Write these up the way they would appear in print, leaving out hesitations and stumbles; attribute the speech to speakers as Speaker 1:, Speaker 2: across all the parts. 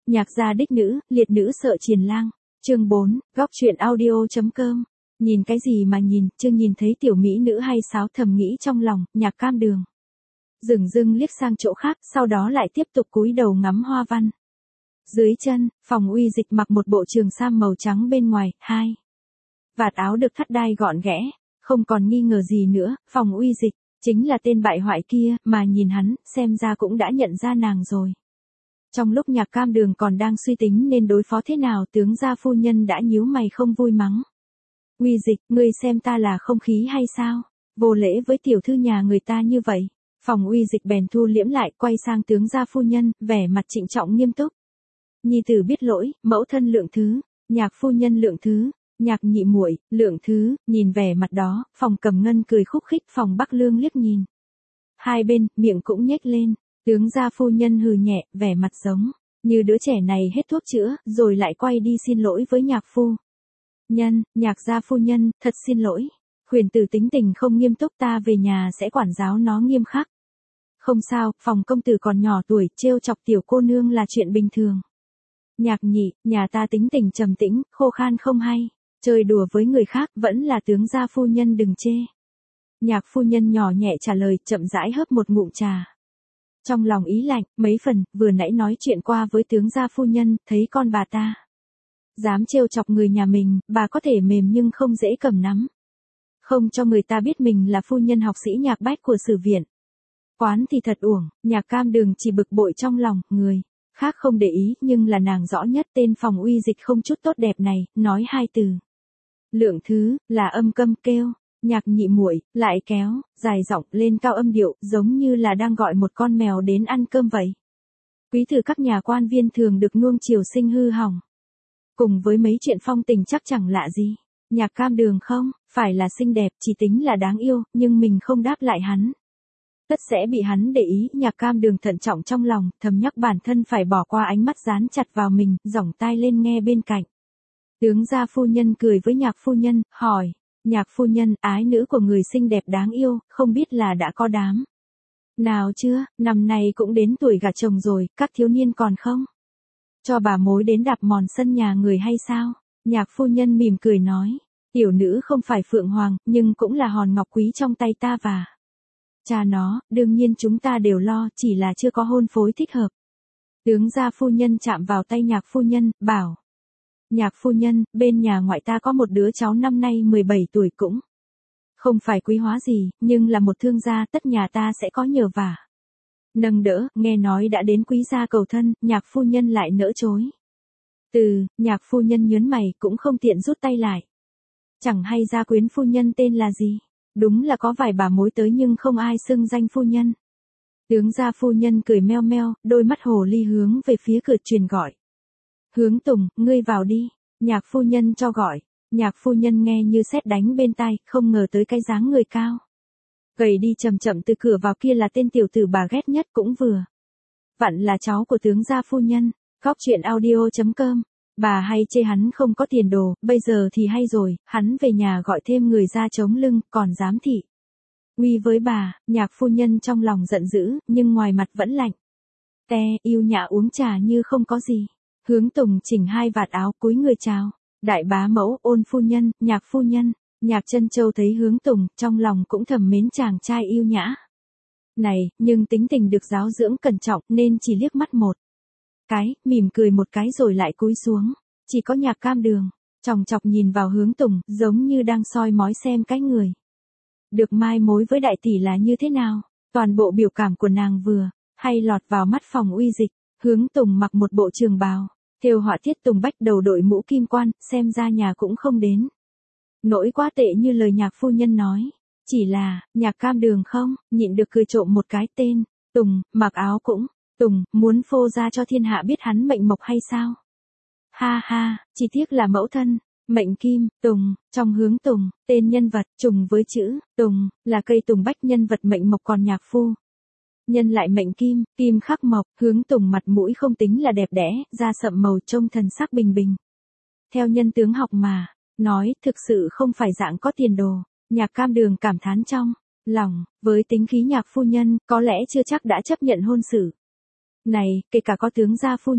Speaker 1: Nhạc gia đích nữ, liệt nữ sợ triền lang. Chương 4, góc truyện audio.com. Nhìn cái gì mà nhìn, chưa nhìn thấy tiểu mỹ nữ hay sáo, thầm nghĩ trong lòng, Nhạc Cam Đường. Dửng dưng liếc sang chỗ khác, sau đó lại tiếp tục cúi đầu ngắm hoa văn. Dưới chân, Phòng Uy Dịch mặc một bộ trường sam màu trắng bên ngoài, vạt áo được thắt đai gọn ghẽ, không còn nghi ngờ gì nữa, Phòng Uy Dịch chính là tên bại hoại kia, mà nhìn hắn, xem ra cũng đã nhận ra nàng rồi. Trong lúc Nhạc Cam Đường còn đang suy tính nên đối phó thế nào, tướng gia phu nhân đã nhíu mày không vui mắng. Uy Dịch, ngươi xem ta là không khí hay sao? Vô lễ với tiểu thư nhà người ta như vậy. Phòng Uy Dịch bèn thu liễm lại, quay sang tướng gia phu nhân, vẻ mặt trịnh trọng nghiêm túc. Nhi tử biết lỗi, mẫu thân lượng thứ, Nhạc phu nhân lượng thứ, Nhạc nhị muội lượng thứ. Nhìn vẻ mặt đó, Phòng Cầm Ngân cười khúc khích, Phòng Bắc Lương liếc nhìn. Hai bên, miệng cũng nhếch lên. Tướng gia phu nhân hừ nhẹ, vẻ mặt giống như đứa trẻ này hết thuốc chữa, rồi lại quay đi xin lỗi với Nhạc phu nhân. Nhạc gia phu nhân, thật xin lỗi. Khuyển tử tính tình không nghiêm túc, ta về nhà sẽ quản giáo nó nghiêm khắc. Không sao, Phòng công tử còn nhỏ tuổi, trêu chọc tiểu cô nương là chuyện bình thường. Nhạc nhị, nhà ta tính tình trầm tĩnh, khô khan không hay. Chơi đùa với người khác, vẫn là tướng gia phu nhân đừng chê. Nhạc phu nhân nhỏ nhẹ trả lời, chậm rãi hớp một ngụm trà. Trong lòng ý lạnh, mấy phần, vừa nãy nói chuyện qua với tướng gia phu nhân, thấy con bà ta dám trêu chọc người nhà mình, bà có thể mềm nhưng không dễ cầm nắm. Không cho người ta biết mình là phu nhân học sĩ Nhạc Bách của Sử viện. Quán thì thật uổng, Nhạc Cam Đường chỉ bực bội trong lòng, người khác không để ý, nhưng là nàng rõ nhất, tên Phòng Uy Dịch không chút tốt đẹp này, nói hai từ. Lượng thứ, là âm câm kêu. Nhạc nhị muội lại kéo dài giọng lên cao âm điệu, giống như là đang gọi một con mèo đến ăn cơm vậy. Quý tử các nhà quan viên thường được nuông chiều sinh hư hỏng. Cùng với mấy chuyện phong tình chắc chẳng lạ gì. Nhạc Cam Đường không phải là xinh đẹp, chỉ tính là đáng yêu, nhưng mình không đáp lại hắn, tất sẽ bị hắn để ý. Nhạc Cam Đường thận trọng trong lòng, thầm nhắc bản thân phải bỏ qua ánh mắt dán chặt vào mình, giỏng tai lên nghe bên cạnh. Tướng gia phu nhân cười với Nhạc phu nhân, hỏi. Nhạc phu nhân, ái nữ của người xinh đẹp đáng yêu, không biết là đã có đám nào chưa, năm nay cũng đến tuổi gả chồng rồi, các thiếu niên còn không cho bà mối đến đạp mòn sân nhà người hay sao? Nhạc phu nhân mỉm cười nói, tiểu nữ không phải phượng hoàng, nhưng cũng là hòn ngọc quý trong tay ta và cha nó, đương nhiên chúng ta đều lo, chỉ là chưa có hôn phối thích hợp. Tướng gia phu nhân chạm vào tay Nhạc phu nhân, bảo. Nhạc phu nhân, bên nhà ngoại ta có một đứa cháu năm nay 17 tuổi, cũng không phải quý hóa gì, nhưng là một thương gia, tất nhà ta sẽ có nhờ vả nâng đỡ. Nghe nói đã đến quý gia cầu thân, Nhạc phu nhân lại nỡ chối. Nhạc phu nhân nhớn mày, cũng không tiện rút tay lại. Chẳng hay gia quyến phu nhân tên là gì? Đúng là có vài bà mối tới nhưng không ai xưng danh phu nhân. Tướng gia phu nhân cười meo meo, đôi mắt hồ ly hướng về phía cửa truyền gọi. Hướng Tùng, ngươi vào đi. Nhạc phu nhân cho gọi. Nhạc phu nhân nghe như sét đánh bên tai, không ngờ tới cái dáng người cao gầy đi chậm chậm từ cửa vào kia là tên tiểu tử bà ghét nhất, cũng vừa vặn là cháu của tướng gia phu nhân. Góc truyện audio.com. Bà hay chê hắn không có tiền đồ, bây giờ thì hay rồi, hắn về nhà gọi thêm người ra chống lưng, còn dám thị uy với bà. Nhạc phu nhân trong lòng giận dữ, nhưng ngoài mặt vẫn lạnh yêu nhã uống trà như không có gì. Hướng Tùng chỉnh hai vạt áo, cúi người chào. Đại bá mẫu, Ôn phu nhân, Nhạc phu nhân. Nhạc Chân Châu thấy Hướng Tùng, trong lòng cũng thầm mến chàng trai yêu nhã này, nhưng tính tình được giáo dưỡng cẩn trọng nên chỉ liếc mắt một cái, mỉm cười một cái rồi lại cúi xuống. Chỉ có Nhạc Cam Đường chòng chọc nhìn vào Hướng Tùng, giống như đang soi mói xem cái người được mai mối với đại tỷ là như thế nào. Toàn bộ biểu cảm của nàng vừa hay lọt vào mắt Phòng Uy Dịch. Hướng Tùng mặc một bộ trường bào thêu họa tiết tùng bách, đầu đội mũ kim quan, xem ra nhà cũng không đến nỗi quá tệ như lời Nhạc phu nhân nói. Chỉ là, Nhạc Cam Đường không nhịn được cười trộm một cái. Tên Tùng, mặc áo cũng Tùng, muốn phô ra cho thiên hạ biết hắn mệnh mộc hay sao? Ha ha, chỉ tiếc là mẫu thân mệnh kim. Tùng, trong Hướng Tùng, tên nhân vật trùng với chữ Tùng, là cây tùng bách, nhân vật mệnh mộc, còn Nhạc phu nhân lại mệnh kim, kim khắc mộc. Hướng Tùng mặt mũi không tính là đẹp đẽ, da sậm màu, trông thần sắc bình bình. Theo nhân tướng học mà nói, thực sự không phải dạng có tiền đồ. Nhạc Cam Đường cảm thán trong lòng, với tính khí Nhạc phu nhân, có lẽ chưa chắc đã chấp nhận hôn sự này, kể cả có tướng gia phu nhân.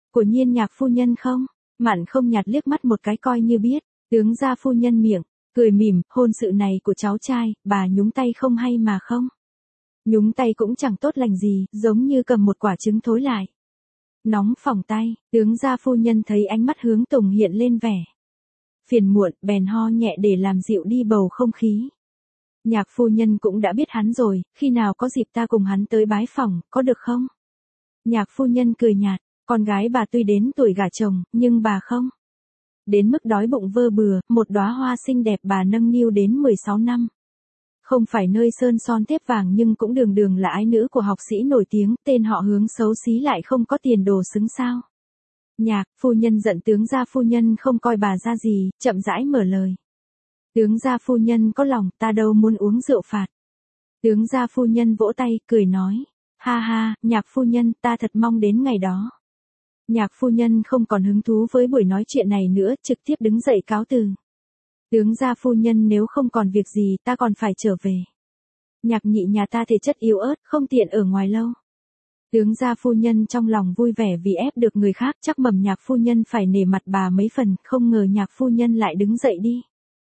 Speaker 1: Của Nhiên nhạc phu nhân không? Mạn không nhạt liếc mắt một cái coi như biết, tướng gia phu nhân miệng, cười mỉm, hôn sự này của cháu trai, bà nhúng tay không hay mà không? Nhúng tay cũng chẳng tốt lành gì, giống như cầm một quả trứng thối lại. Nóng phỏng tay, tướng gia phu nhân thấy ánh mắt Hướng Tùng hiện lên vẻ phiền muộn, bèn ho nhẹ để làm dịu đi bầu không khí. Nhạc phu nhân cũng đã biết hắn rồi, khi nào có dịp ta cùng hắn tới bái phỏng, có được không? Nhạc phu nhân cười nhạt, con gái bà tuy đến tuổi gả chồng, nhưng bà không đến mức đói bụng vơ bừa, một đóa hoa xinh đẹp bà nâng niu đến 16 năm. Không phải nơi sơn son thép vàng nhưng cũng đường đường là ái nữ của học sĩ nổi tiếng, tên họ Hướng xấu xí lại không có tiền đồ xứng sao. Nhạc, phu nhân giận tướng gia phu nhân không coi bà ra gì, chậm rãi mở lời. Tướng gia phu nhân có lòng, ta đâu muốn uống rượu phạt. Tướng gia phu nhân vỗ tay, cười nói. Ha ha, nhạc phu nhân, ta thật mong đến ngày đó. Nhạc phu nhân không còn hứng thú với buổi nói chuyện này nữa, trực tiếp đứng dậy cáo từ. Tướng gia phu nhân nếu không còn việc gì ta còn phải trở về. Nhạc nhị nhà ta thể chất yếu ớt, không tiện ở ngoài lâu. Tướng gia phu nhân trong lòng vui vẻ vì ép được người khác, chắc mầm nhạc phu nhân phải nể mặt bà mấy phần, không ngờ nhạc phu nhân lại đứng dậy đi.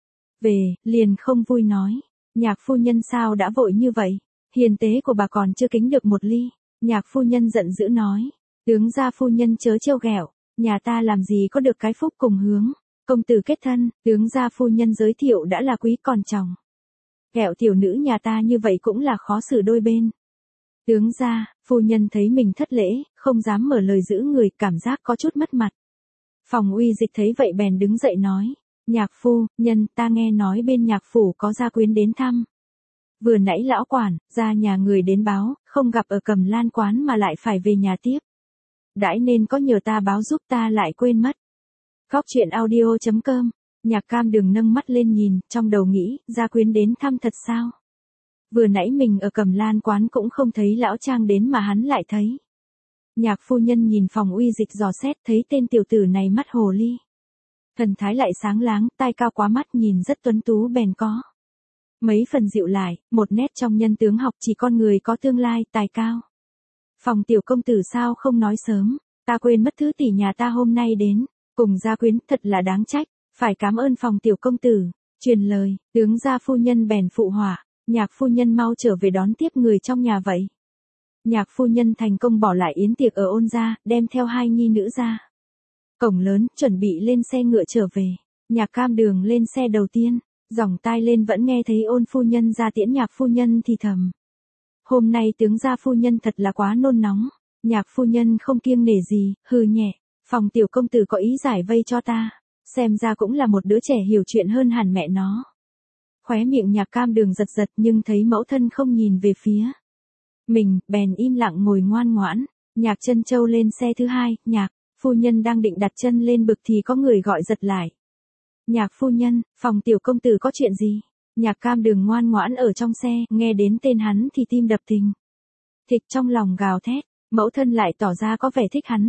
Speaker 1: Về, liền không vui nói. Nhạc phu nhân sao đã vội như vậy? Hiền tế của bà còn chưa kính được một ly. Nhạc phu nhân giận dữ nói. Tướng gia phu nhân chớ trêu ghẹo, nhà ta làm gì có được cái phúc cùng Hướng công tử kết thân, tướng gia phu nhân giới thiệu đã là quý còn chồng. Ghẹo tiểu nữ nhà ta như vậy cũng là khó xử đôi bên. Tướng gia, phu nhân thấy mình thất lễ, không dám mở lời giữ người, cảm giác có chút mất mặt. Phòng Uy Dịch thấy vậy bèn đứng dậy nói, nhạc phu nhân, ta nghe nói bên nhạc phủ có gia quyến đến thăm. Vừa nãy lão quản, ra nhà người đến báo, không gặp ở Cẩm Lan quán mà lại phải về nhà tiếp. Đãi nên có nhờ ta báo giúp ta lại quên mất. Góc truyện audio.com, Nhạc Cam Đường nâng mắt lên nhìn, trong đầu nghĩ, gia quyến đến thăm thật sao? Vừa nãy mình ở Cẩm Lan quán cũng không thấy lão Trang đến mà hắn lại thấy. Nhạc phu nhân nhìn Phòng Uy Dịch dò xét thấy tên tiểu tử này mắt hồ ly. Thần thái lại sáng láng, tai cao quá mắt nhìn rất tuấn tú bèn có. Mấy phần dịu lại, một nét trong nhân tướng học chỉ con người có tương lai, tài cao. Phòng tiểu công tử sao không nói sớm, ta quên mất thứ tỷ nhà ta hôm nay đến, cùng gia quyến thật là đáng trách, phải cảm ơn phòng tiểu công tử. Truyền lời, tướng gia phu nhân bèn phụ họa, nhạc phu nhân mau trở về đón tiếp người trong nhà vậy. Nhạc phu nhân thành công bỏ lại yến tiệc ở Ôn gia, đem theo hai nhi nữ ra. Cổng lớn, chuẩn bị lên xe ngựa trở về. Nhạc Cam Đường lên xe đầu tiên, dòng tai lên vẫn nghe thấy Ôn phu nhân ra tiễn nhạc phu nhân thì thầm. Hôm nay tướng gia phu nhân thật là quá nôn nóng. Nhạc phu nhân không kiêng nể gì, hừ nhẹ. Phòng tiểu công tử có ý giải vây cho ta. Xem ra cũng là một đứa trẻ hiểu chuyện hơn hẳn mẹ nó. Khóe miệng Nhạc Cam Đường giật giật nhưng thấy mẫu thân không nhìn về phía mình, bèn im lặng ngồi ngoan ngoãn. Nhạc Trân Châu lên xe thứ hai, nhạc phu nhân đang định đặt chân lên bực thì có người gọi giật lại. Nhạc phu nhân, phòng tiểu công tử có chuyện gì? Nhạc Cam Đường ngoan ngoãn ở trong xe, nghe đến tên hắn thì tim đập thình thịch trong lòng gào thét. Mẫu thân lại tỏ ra có vẻ thích hắn,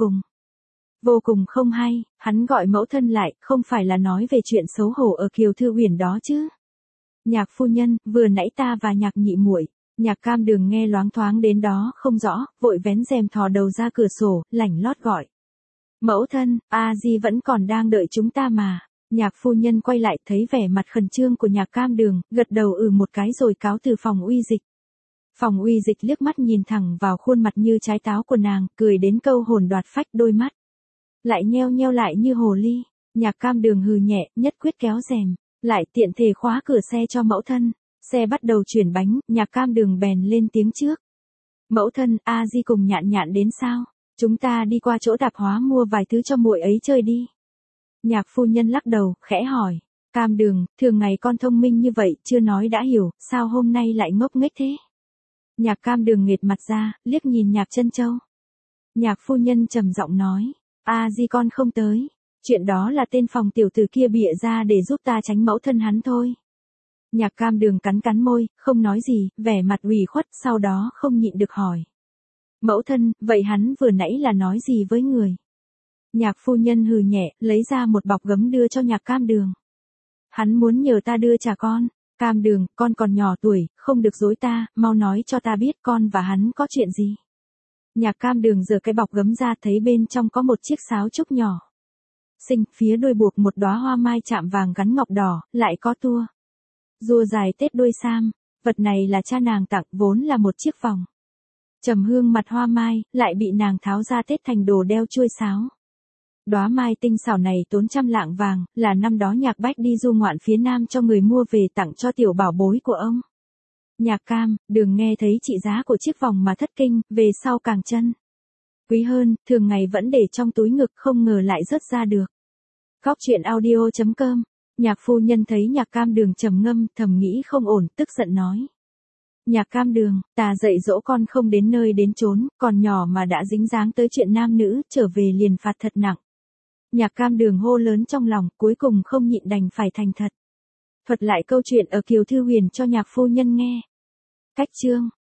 Speaker 1: vô cùng không hay. Hắn gọi mẫu thân lại, không phải là nói về chuyện xấu hổ ở Kiều Thư Uyển đó chứ? Nhạc phu nhân, vừa nãy ta và nhạc nhị muội. Nhạc Cam Đường nghe loáng thoáng đến đó không rõ, vội vén rèm thò đầu ra cửa sổ, lảnh lót gọi. Mẫu thân, A Di vẫn còn đang đợi chúng ta mà. Nhạc phu nhân quay lại thấy vẻ mặt khẩn trương của Nhạc Cam Đường, gật đầu một cái rồi cáo từ Phòng Uy Dịch. Phòng Uy Dịch liếc mắt nhìn thẳng vào khuôn mặt như trái táo của nàng, cười đến câu hồn đoạt phách, đôi mắt lại nheo nheo lại như hồ ly. Nhạc Cam Đường hừ nhẹ, nhất quyết kéo rèm, lại tiện thể khóa cửa xe cho mẫu thân. Xe bắt đầu chuyển bánh, Nhạc Cam Đường bèn lên tiếng trước. Mẫu thân, A Di cùng Nhạn Nhạn đến sao? Chúng ta đi qua chỗ tạp hóa mua vài thứ cho muội ấy chơi đi. Nhạc phu nhân lắc đầu, khẽ hỏi. Cam Đường, thường ngày con thông minh như vậy, chưa nói đã hiểu, sao hôm nay lại ngốc nghếch thế? Nhạc Cam Đường nghệt mặt ra, liếc nhìn Nhạc Trân Châu. Nhạc phu nhân trầm giọng nói. A Di con không tới. Chuyện đó là tên phòng tiểu tử kia bịa ra để giúp ta tránh mẫu thân hắn thôi. Nhạc Cam Đường cắn cắn môi, không nói gì, vẻ mặt ủy khuất, sau đó không nhịn được hỏi. Mẫu thân, vậy hắn vừa nãy là nói gì với người? Nhạc phu nhân hừ nhẹ, lấy ra một bọc gấm đưa cho Nhạc Cam Đường. Hắn muốn nhờ ta đưa trả con. Cam Đường, con còn nhỏ tuổi, không được dối ta, mau nói cho ta biết con và hắn có chuyện gì. Nhạc Cam Đường giở cái bọc gấm ra thấy bên trong có một chiếc sáo trúc nhỏ. Xinh, phía đuôi buộc một đóa hoa mai chạm vàng gắn ngọc đỏ, lại có tua rua dài tết đuôi sam, vật này là cha nàng tặng, vốn là một chiếc vòng. Trầm hương mặt hoa mai, lại bị nàng tháo ra tết thành đồ đeo chuôi sáo. Đóa mai tinh xảo này tốn 100 lạng vàng, là năm đó Nhạc Bách đi du ngoạn phía Nam cho người mua về tặng cho tiểu bảo bối của ông. Nhạc Cam Đường nghe thấy trị giá của chiếc vòng mà thất kinh, về sau càng chân quý hơn, thường ngày vẫn để trong túi ngực không ngờ lại rớt ra được. Góc truyện audio.com. Nhạc phu nhân thấy Nhạc Cam Đường trầm ngâm, thầm nghĩ không ổn, tức giận nói. Nhạc Cam Đường, ta dạy dỗ con không đến nơi đến chốn, còn nhỏ mà đã dính dáng tới chuyện nam nữ, trở về liền phạt thật nặng. Nhạc Cam Đường hô lớn trong lòng, cuối cùng không nhịn đành phải thành thật. Thuật lại câu chuyện ở Kiều Thư Huyền cho nhạc phu nhân nghe. Cách chương